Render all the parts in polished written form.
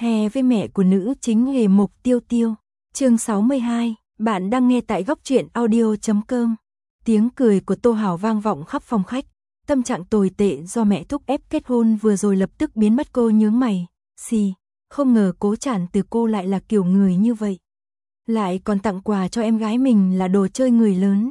Hè với mẹ của nữ chính Hề Mộc Tiêu Tiêu. Chương 62, bạn đang nghe tại góc truyện audio.com. Tiếng cười của Tô Hào vang vọng khắp phòng khách. Tâm trạng tồi tệ do mẹ thúc ép kết hôn vừa rồi lập tức biến mất. Cô nhướng mày. Không ngờ Cố Trản Từ cô lại là kiểu người như vậy. Lại còn tặng quà cho em gái mình là đồ chơi người lớn.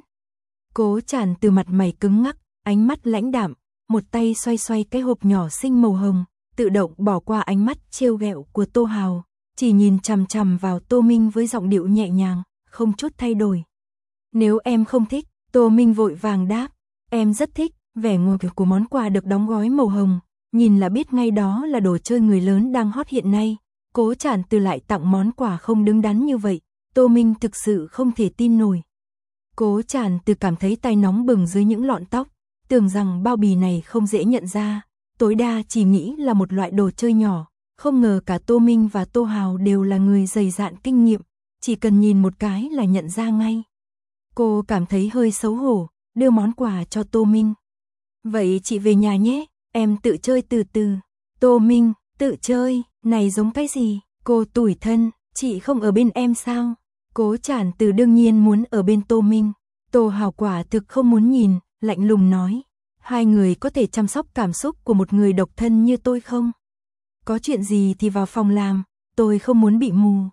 Cố Trản Từ mặt mày cứng ngắc, ánh mắt lãnh đạm, một tay xoay xoay cái hộp nhỏ xinh màu hồng, tự động bỏ qua ánh mắt trêu ghẹo của Tô Hào, chỉ nhìn chằm chằm vào Tô Minh với giọng điệu nhẹ nhàng, không chút thay đổi. Nếu em không thích, Tô Minh vội vàng đáp, em rất thích. Vẻ ngọt của món quà được đóng gói màu hồng, nhìn là biết ngay đó là đồ chơi người lớn đang hot hiện nay. Cố Trản Từ lại tặng món quà không đứng đắn như vậy, Tô Minh thực sự không thể tin nổi. Cố Trản Từ cảm thấy tay nóng bừng dưới những lọn tóc, tưởng rằng bao bì này không dễ nhận ra, tối đa chỉ nghĩ là một loại đồ chơi nhỏ, không ngờ cả Tô Minh và Tô Hào đều là người dày dạn kinh nghiệm, chỉ cần nhìn một cái là nhận ra ngay. Cô cảm thấy hơi xấu hổ, đưa món quà cho Tô Minh. Vậy chị về nhà nhé, em tự chơi từ từ. Tô Minh, tự chơi, này giống cái gì? Cô tủi thân, chị không ở bên em sao? Cố Trản Từ đương nhiên muốn ở bên Tô Minh. Tô Hào quả thực không muốn nhìn, lạnh lùng nói. Hai người có thể chăm sóc cảm xúc của một người độc thân như tôi không? Có chuyện gì thì vào phòng làm, tôi không muốn bị mù.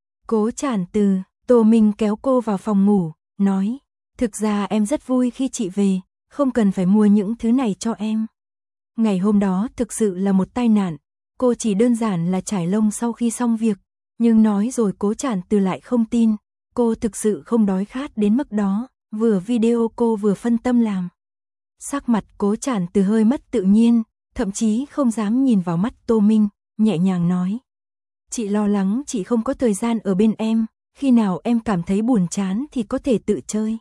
Cố Trản Từ, Tô Minh kéo cô vào phòng ngủ, nói. Thực ra em rất vui khi chị về, không cần phải mua những thứ này cho em. Ngày hôm đó thực sự là một tai nạn, cô chỉ đơn giản là chải lông sau khi xong việc, nhưng nói rồi Cố Trản Từ lại không tin, cô thực sự không đói khát đến mức đó, vừa video cô vừa phân tâm làm. Sắc mặt Cố Trản Từ hơi mất tự nhiên, thậm chí không dám nhìn vào mắt Tô Minh, nhẹ nhàng nói. Chị lo lắng chị không có thời gian ở bên em, khi nào em cảm thấy buồn chán thì có thể tự chơi.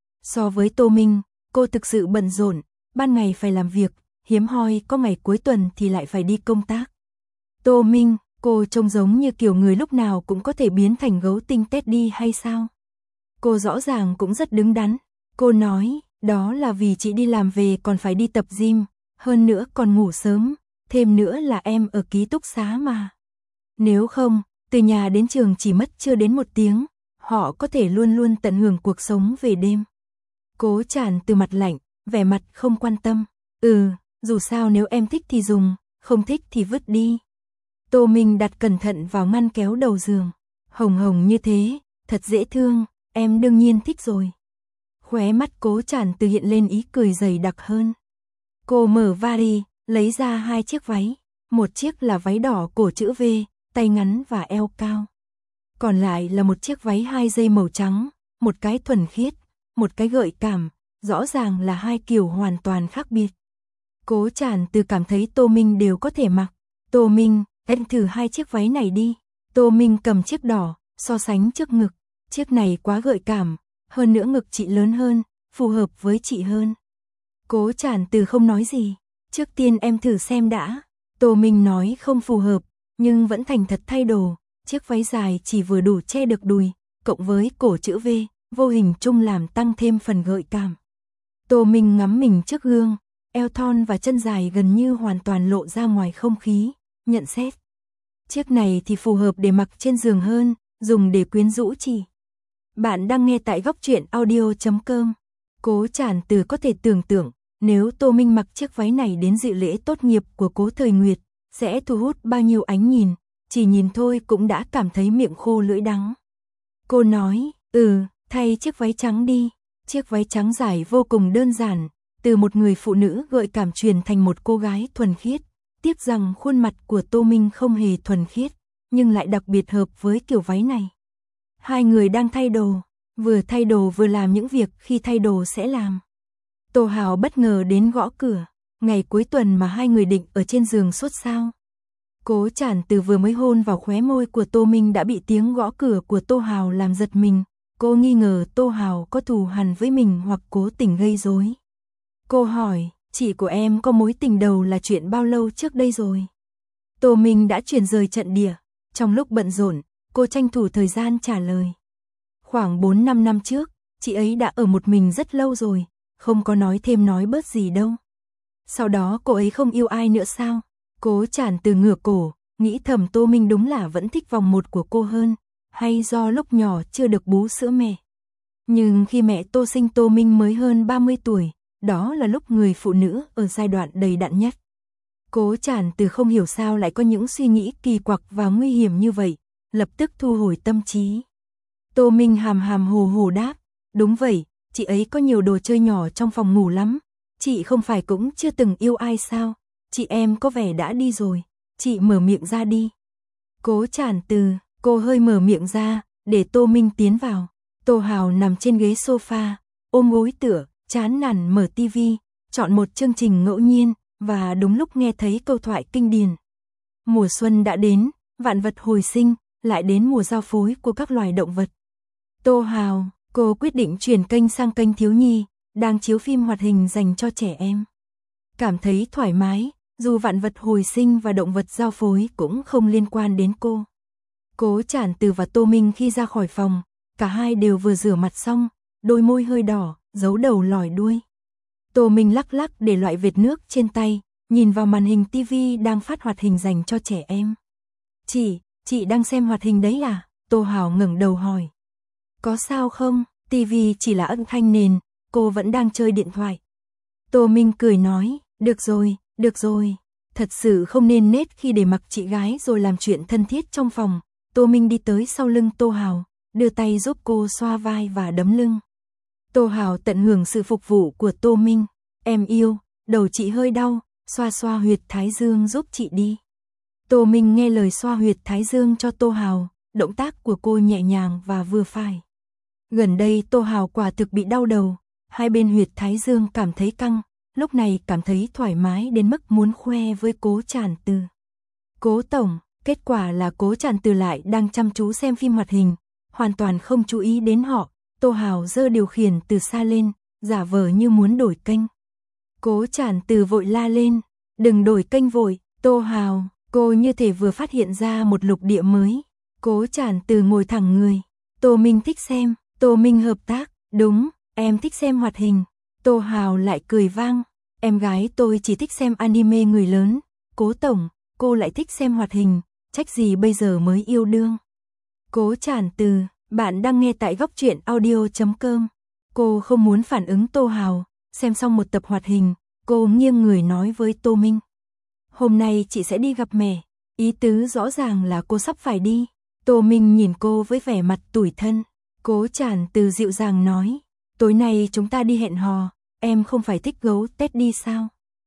So với Tô Minh, cô thực sự bận rộn, ban ngày phải làm việc, hiếm hoi có ngày cuối tuần thì lại phải đi công tác. Tô Minh, cô trông giống như kiểu người lúc nào cũng có thể biến thành gấu tinh Teddy hay sao? Cô rõ ràng cũng rất đứng đắn. Cô nói, đó là vì chị đi làm về còn phải đi tập gym, hơn nữa còn ngủ sớm, thêm nữa là em ở ký túc xá mà. Nếu không, từ nhà đến trường chỉ mất chưa đến 1 tiếng, họ có thể luôn luôn tận hưởng cuộc sống về đêm. Cố Trản Từ mặt lạnh, vẻ mặt không quan tâm. Dù sao nếu em thích thì dùng, không thích thì vứt đi. Tô Minh đặt cẩn thận vào ngăn kéo đầu giường. Hồng hồng như thế, thật dễ thương, em đương nhiên thích rồi. Khóe mắt Cố Trản Từ hiện lên ý cười dày đặc hơn. Cô mở vali, lấy ra 2 chiếc váy. Một chiếc là váy đỏ cổ chữ V, tay ngắn và eo cao. Còn lại là một chiếc váy 2 dây màu trắng, một cái thuần khiết, một cái gợi cảm, rõ ràng là 2 kiểu hoàn toàn khác biệt. Cố Trản Từ cảm thấy Tô Minh đều có thể mặc. Tô Minh, em thử 2 chiếc váy này đi. Tô Minh cầm chiếc đỏ, so sánh trước ngực. Chiếc này quá gợi cảm, hơn nữa ngực chị lớn hơn, phù hợp với chị hơn. Cố Trản Từ không nói gì. Trước tiên em thử xem đã. Tô Minh nói không phù hợp, nhưng vẫn thành thật thay đồ. Chiếc váy dài chỉ vừa đủ che được đùi, cộng với cổ chữ V, vô hình chung làm tăng thêm phần gợi cảm. Tô Minh ngắm mình trước gương, eo thon và chân dài gần như hoàn toàn lộ ra ngoài không khí, nhận xét. Chiếc này thì phù hợp để mặc trên giường hơn, dùng để quyến rũ chị. Bạn đang nghe tại góc truyện audio.com. Cố Trản Từ có thể tưởng tượng, nếu Tô Minh mặc chiếc váy này đến dự lễ tốt nghiệp của Cố Thời Nguyệt, sẽ thu hút bao nhiêu ánh nhìn, chỉ nhìn thôi cũng đã cảm thấy miệng khô lưỡi đắng. Cô nói, thay chiếc váy trắng đi. Chiếc váy trắng dài vô cùng đơn giản, từ một người phụ nữ gợi cảm truyền thành một cô gái thuần khiết. Tiếc rằng khuôn mặt của Tô Minh không hề thuần khiết, nhưng lại đặc biệt hợp với kiểu váy này. Hai người đang thay đồ, vừa thay đồ vừa làm những việc khi thay đồ sẽ làm. Tô Hào bất ngờ đến gõ cửa, ngày cuối tuần mà hai người định ở trên giường suốt sao. Cố Trản Từ vừa mới hôn vào khóe môi của Tô Minh đã bị tiếng gõ cửa của Tô Hào làm giật mình. Cô nghi ngờ Tô Hào có thù hằn với mình hoặc cố tình gây rối. Cô hỏi, chị của em có mối tình đầu là chuyện bao lâu trước đây rồi? Tô Minh đã chuyển rời trận địa. Trong lúc bận rộn, cô tranh thủ thời gian trả lời. Khoảng 4-5 năm trước, chị ấy đã ở một mình rất lâu rồi, không có nói thêm nói bớt gì đâu. Sau đó cô ấy không yêu ai nữa sao? Cố Trản Từ ngửa cổ, nghĩ thầm Tô Minh đúng là vẫn thích vòng một của cô hơn, hay do lúc nhỏ chưa được bú sữa mẹ. Nhưng khi mẹ Tô sinh Tô Minh mới hơn 30 tuổi, đó là lúc người phụ nữ ở giai đoạn đầy đặn nhất. Cố Tràn Từ không hiểu sao lại có những suy nghĩ kỳ quặc và nguy hiểm như vậy, lập tức thu hồi tâm trí. Tô Minh hàm hàm hồ hồ đáp, đúng vậy, chị ấy có nhiều đồ chơi nhỏ trong phòng ngủ lắm, chị không phải cũng chưa từng yêu ai sao, chị em có vẻ đã đi rồi, chị mở miệng ra đi. Cố Tràn Từ, cô hơi mở miệng ra, để Tô Minh tiến vào. Tô Hào nằm trên ghế sofa, ôm gối tựa, chán nản mở tivi, chọn một chương trình ngẫu nhiên, và đúng lúc nghe thấy câu thoại kinh điển. Mùa xuân đã đến, vạn vật hồi sinh, lại đến mùa giao phối của các loài động vật. Tô Hào, cô quyết định chuyển kênh sang kênh thiếu nhi, đang chiếu phim hoạt hình dành cho trẻ em. Cảm thấy thoải mái, dù vạn vật hồi sinh và động vật giao phối cũng không liên quan đến cô. Cố Tràn Từ và Tô Minh khi ra khỏi phòng, cả hai đều vừa rửa mặt xong, đôi môi hơi đỏ, giấu đầu lòi đuôi. Tô Minh lắc lắc để loại vệt nước trên tay, nhìn vào màn hình tivi đang phát hoạt hình dành cho trẻ em. Chị đang xem hoạt hình đấy à? Tô Hào ngẩng đầu hỏi. Có sao không? Tivi chỉ là âm thanh nền, cô vẫn đang chơi điện thoại. Tô Minh cười nói, được rồi. Thật sự không nên nết khi để mặc chị gái rồi làm chuyện thân thiết trong phòng. Tô Minh đi tới sau lưng Tô Hào, đưa tay giúp cô xoa vai và đấm lưng. Tô Hào tận hưởng sự phục vụ của Tô Minh. Em yêu, đầu chị hơi đau, xoa xoa huyệt thái dương giúp chị đi. Tô Minh nghe lời xoa huyệt thái dương cho Tô Hào, động tác của cô nhẹ nhàng và vừa phải. Gần đây Tô Hào quả thực bị đau đầu, hai bên huyệt thái dương cảm thấy căng, lúc này cảm thấy thoải mái đến mức muốn khoe với Cố Tràn Từ. Cố tổng, kết quả là Cố Tràn Từ lại đang chăm chú xem phim hoạt hình, hoàn toàn không chú ý đến họ. Tô Hào giơ điều khiển từ xa lên, giả vờ như muốn đổi kênh. Cố Tràn Từ vội la lên, đừng đổi kênh vội, Tô Hào, cô như thể vừa phát hiện ra một lục địa mới. Cố Tràn Từ ngồi thẳng người, Tô Minh thích xem, Tô Minh hợp tác, đúng, em thích xem hoạt hình. Tô Hào lại cười vang, em gái tôi chỉ thích xem anime người lớn. Cố tổng, cô lại thích xem hoạt hình, trách gì bây giờ mới yêu đương. Cố Tràn Từ, bạn đang nghe tại góc truyện audio.com. Cô không muốn phản ứng Tô Hào, xem xong một tập hoạt hình, cô nghiêng người nói với Tô Minh. Hôm nay chị sẽ đi gặp mẹ, ý tứ rõ ràng là cô sắp phải đi. Tô Minh nhìn cô với vẻ mặt tủi thân. Cố Tràn Từ dịu dàng nói, tối nay chúng ta đi hẹn hò, em không phải thích gấu Tết đi sao?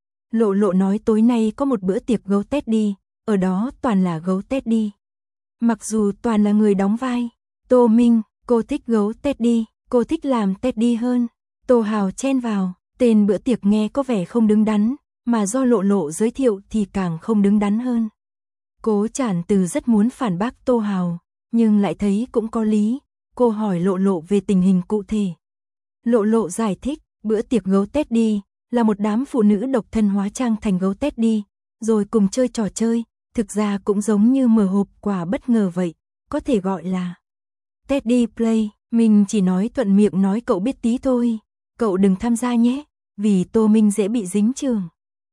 Lộ Lộ nói tối nay có một bữa tiệc gấu Tết đi, ở đó toàn là gấu Tết đi. Mặc dù toàn là người đóng vai. Tô Minh, cô thích gấu Tết đi, cô thích làm Tết đi hơn. Tô Hào chen vào, tên bữa tiệc nghe có vẻ không đứng đắn, mà do Lộ Lộ giới thiệu thì càng không đứng đắn hơn. Cố Tràn Từ rất muốn phản bác Tô Hào, nhưng lại thấy cũng có lý. Cô hỏi Lộ Lộ về tình hình cụ thể. Lộ Lộ giải thích, bữa tiệc gấu Tết đi là một đám phụ nữ độc thân hóa trang thành gấu Tết đi, rồi cùng chơi trò chơi, thực ra cũng giống như mở hộp quà bất ngờ vậy, có thể gọi là Teddy Play. Mình chỉ nói thuận miệng nói cậu biết tí thôi, cậu đừng tham gia nhé, vì Tô Minh dễ bị dính chưởng.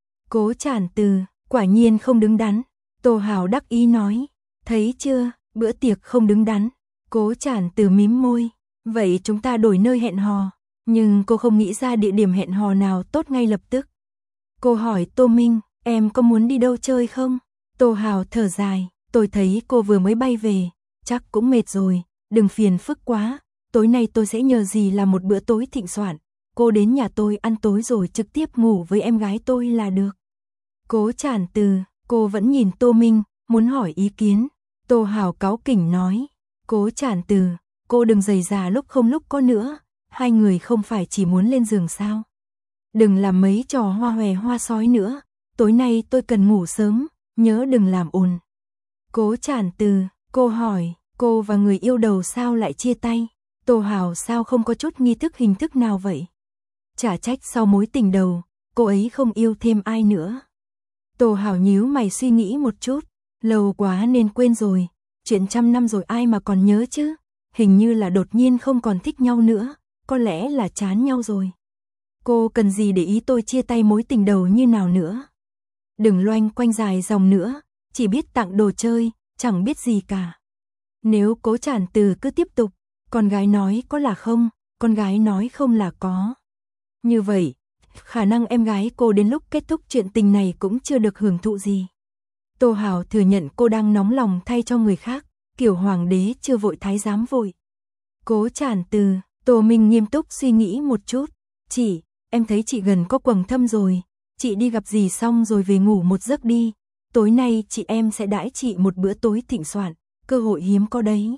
Cố Tràn Từ, quả nhiên không đứng đắn. Tô Hào đắc ý nói, thấy chưa, bữa tiệc không đứng đắn. Cố Tràn Từ mím môi, vậy chúng ta đổi nơi hẹn hò. Nhưng cô không nghĩ ra địa điểm hẹn hò nào tốt ngay lập tức. Cô hỏi Tô Minh, em có muốn đi đâu chơi không? Tô Hào thở dài, tôi thấy cô vừa mới bay về, chắc cũng mệt rồi, đừng phiền phức quá, tối nay tôi sẽ nhờ dì làm một bữa tối thịnh soạn, cô đến nhà tôi ăn tối rồi trực tiếp ngủ với em gái tôi là được. Cố Tràn Từ, cô vẫn nhìn Tô Minh, muốn hỏi ý kiến. Tô Hào cáu kỉnh nói, Cố Tràn Từ, cô đừng giày già lúc không lúc có nữa, hai người không phải chỉ muốn lên giường sao? Đừng làm mấy trò hoa hòe hoa sói nữa, tối nay tôi cần ngủ sớm, nhớ đừng làm ồn. Cố Tràn Từ, cô hỏi, cô và người yêu đầu sao lại chia tay? Tô Hào sao không có chút nghi thức hình thức nào vậy? Chả trách sau mối tình đầu, cô ấy không yêu thêm ai nữa. Tô Hào nhíu mày suy nghĩ một chút, lâu quá nên quên rồi, chuyện trăm năm rồi ai mà còn nhớ chứ? Hình như là đột nhiên không còn thích nhau nữa, có lẽ là chán nhau rồi. Cô cần gì để ý tôi chia tay mối tình đầu như nào nữa? Đừng loanh quanh dài dòng nữa, chỉ biết tặng đồ chơi, chẳng biết gì cả. Nếu Cố Trản Từ cứ tiếp tục, con gái nói có là không, con gái nói không là có. Như vậy, khả năng em gái cô đến lúc kết thúc chuyện tình này cũng chưa được hưởng thụ gì. Tô Hào thừa nhận cô đang nóng lòng thay cho người khác, kiểu hoàng đế chưa vội thái giám vội. Cố Trản Từ, Tô Minh nghiêm túc suy nghĩ một chút. Chị, em thấy chị gần có quầng thâm rồi, chị đi gặp dì xong rồi về ngủ một giấc đi. Tối nay chị em sẽ đãi chị một bữa tối thịnh soạn, cơ hội hiếm có đấy.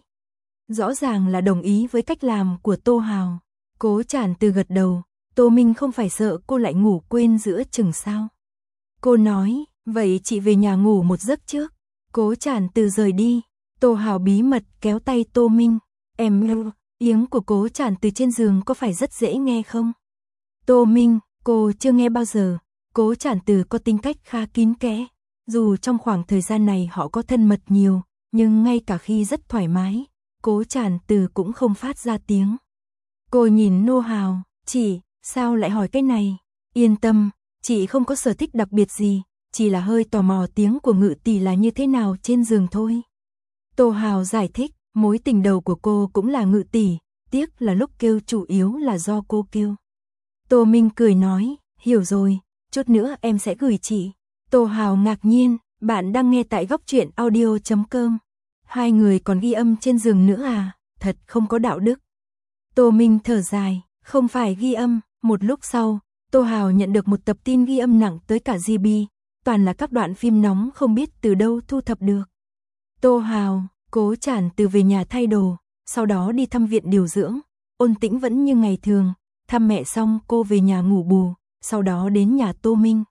Rõ ràng là đồng ý với cách làm của Tô Hào. Cố Trản Từ gật đầu, Tô Minh không phải sợ cô lại ngủ quên giữa chừng sao. Cô nói, vậy chị về nhà ngủ một giấc trước. Cố Trản Từ rời đi, Tô Hào bí mật kéo tay Tô Minh. Em, tiếng của Cố Trản Từ trên giường có phải rất dễ nghe không? Tô Minh, cô chưa nghe bao giờ. Cố Trản Từ có tính cách khá kín kẽ. Dù trong khoảng thời gian này họ có thân mật nhiều, nhưng ngay cả khi rất thoải mái, Cố Trản Từ cũng không phát ra tiếng. Cô nhìn Tô Hào, chị, sao lại hỏi cái này? Yên tâm, chị không có sở thích đặc biệt gì, chỉ là hơi tò mò tiếng của Ngự tỷ là như thế nào trên giường thôi. Tô Hào giải thích, mối tình đầu của cô cũng là Ngự tỷ, tiếc là lúc kêu chủ yếu là do cô kêu. Tô Minh cười nói, hiểu rồi, chút nữa em sẽ gửi chị. Tô Hào ngạc nhiên, bạn đang nghe tại Góc Truyện Audio.com. Hai người còn ghi âm trên giường nữa à, thật không có đạo đức. Tô Minh thở dài, không phải ghi âm. Một lúc sau, Tô Hào nhận được một tập tin ghi âm nặng tới cả GB, toàn là các đoạn phim nóng không biết từ đâu thu thập được. Tô Hào, Cố Trản Từ về nhà thay đồ, sau đó đi thăm viện điều dưỡng. Ôn Tĩnh vẫn như ngày thường, thăm mẹ xong cô về nhà ngủ bù, sau đó đến nhà Tô Minh.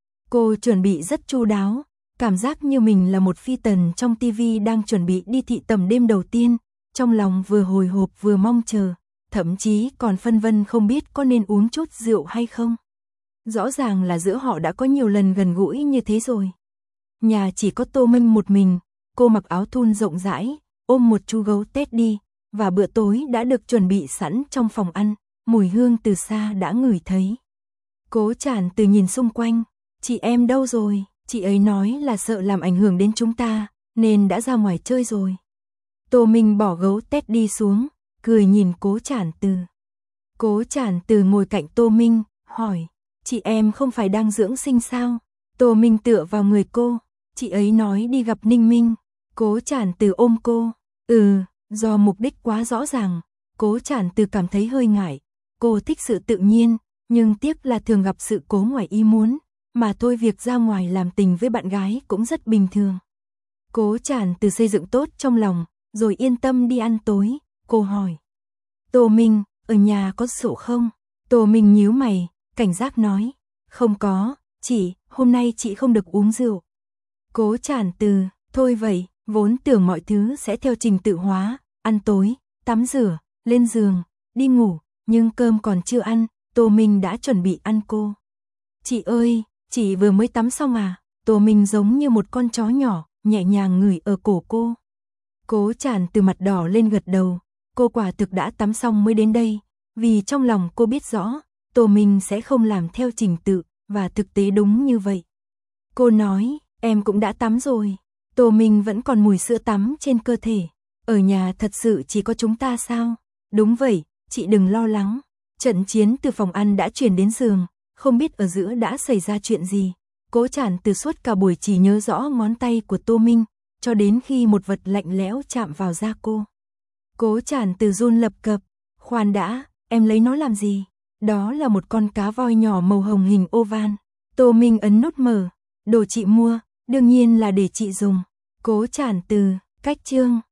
Cô chuẩn bị rất chu đáo, cảm giác như mình là một phi tần trong TV đang chuẩn bị đi thị tầm đêm đầu tiên, trong lòng vừa hồi hộp vừa mong chờ, thậm chí còn phân vân không biết có nên uống chút rượu hay không. Rõ ràng là giữa họ đã có nhiều lần gần gũi như thế rồi. Nhà chỉ có Tô Minh một mình, cô mặc áo thun rộng rãi, ôm một chú gấu Teddy, và bữa tối đã được chuẩn bị sẵn trong phòng ăn, mùi hương từ xa đã ngửi thấy. Cố Trản Từ nhìn xung quanh, chị em đâu rồi? Chị ấy nói là sợ làm ảnh hưởng đến chúng ta, nên đã ra ngoài chơi rồi. Tô Minh bỏ gấu Teddy xuống, cười nhìn Cố Trản Từ. Cố Trản Từ ngồi cạnh Tô Minh, hỏi, chị em không phải đang dưỡng sinh sao? Tô Minh tựa vào người cô, chị ấy nói đi gặp Ninh Minh. Cố Trản Từ ôm cô, do mục đích quá rõ ràng, Cố Trản Từ cảm thấy hơi ngại. Cô thích sự tự nhiên, nhưng tiếc là thường gặp sự cố ngoài ý muốn, mà thôi việc ra ngoài làm tình với bạn gái cũng rất bình thường. Cố Trản Từ xây dựng tốt trong lòng, rồi yên tâm đi ăn tối. Cô hỏi, Tô Minh, ở nhà có rượu không? Tô Minh nhíu mày, cảnh giác nói, không có, hôm nay chị không được uống rượu. Cố Trản Từ, thôi vậy, vốn tưởng mọi thứ sẽ theo trình tự hóa, ăn tối, tắm rửa, lên giường, đi ngủ, nhưng cơm còn chưa ăn, Tô Minh đã chuẩn bị ăn cô. Chị ơi, chị vừa mới tắm xong à? Tô Minh giống như một con chó nhỏ, nhẹ nhàng ngửi ở cổ cô. Cố Trản Từ mặt đỏ lên gật đầu, cô quả thực đã tắm xong mới đến đây, vì trong lòng cô biết rõ, Tô Minh sẽ không làm theo trình tự, và thực tế đúng như vậy. Cô nói, em cũng đã tắm rồi. Tô Minh vẫn còn mùi sữa tắm trên cơ thể. Ở nhà thật sự chỉ có chúng ta sao? Đúng vậy, chị đừng lo lắng. Trận chiến từ phòng ăn đã chuyển đến giường, không biết ở giữa đã xảy ra chuyện gì. Cố Trản Từ suốt cả buổi chỉ nhớ rõ ngón tay của Tô Minh, cho đến khi một vật lạnh lẽo chạm vào da cô. Cố Trản Từ run lập cập, khoan đã, em lấy nó làm gì? Đó là một con cá voi nhỏ màu hồng hình oval. Tô Minh ấn nút mở, đồ chị mua, đương nhiên là để chị dùng. Cố Trản Từ, cách chương.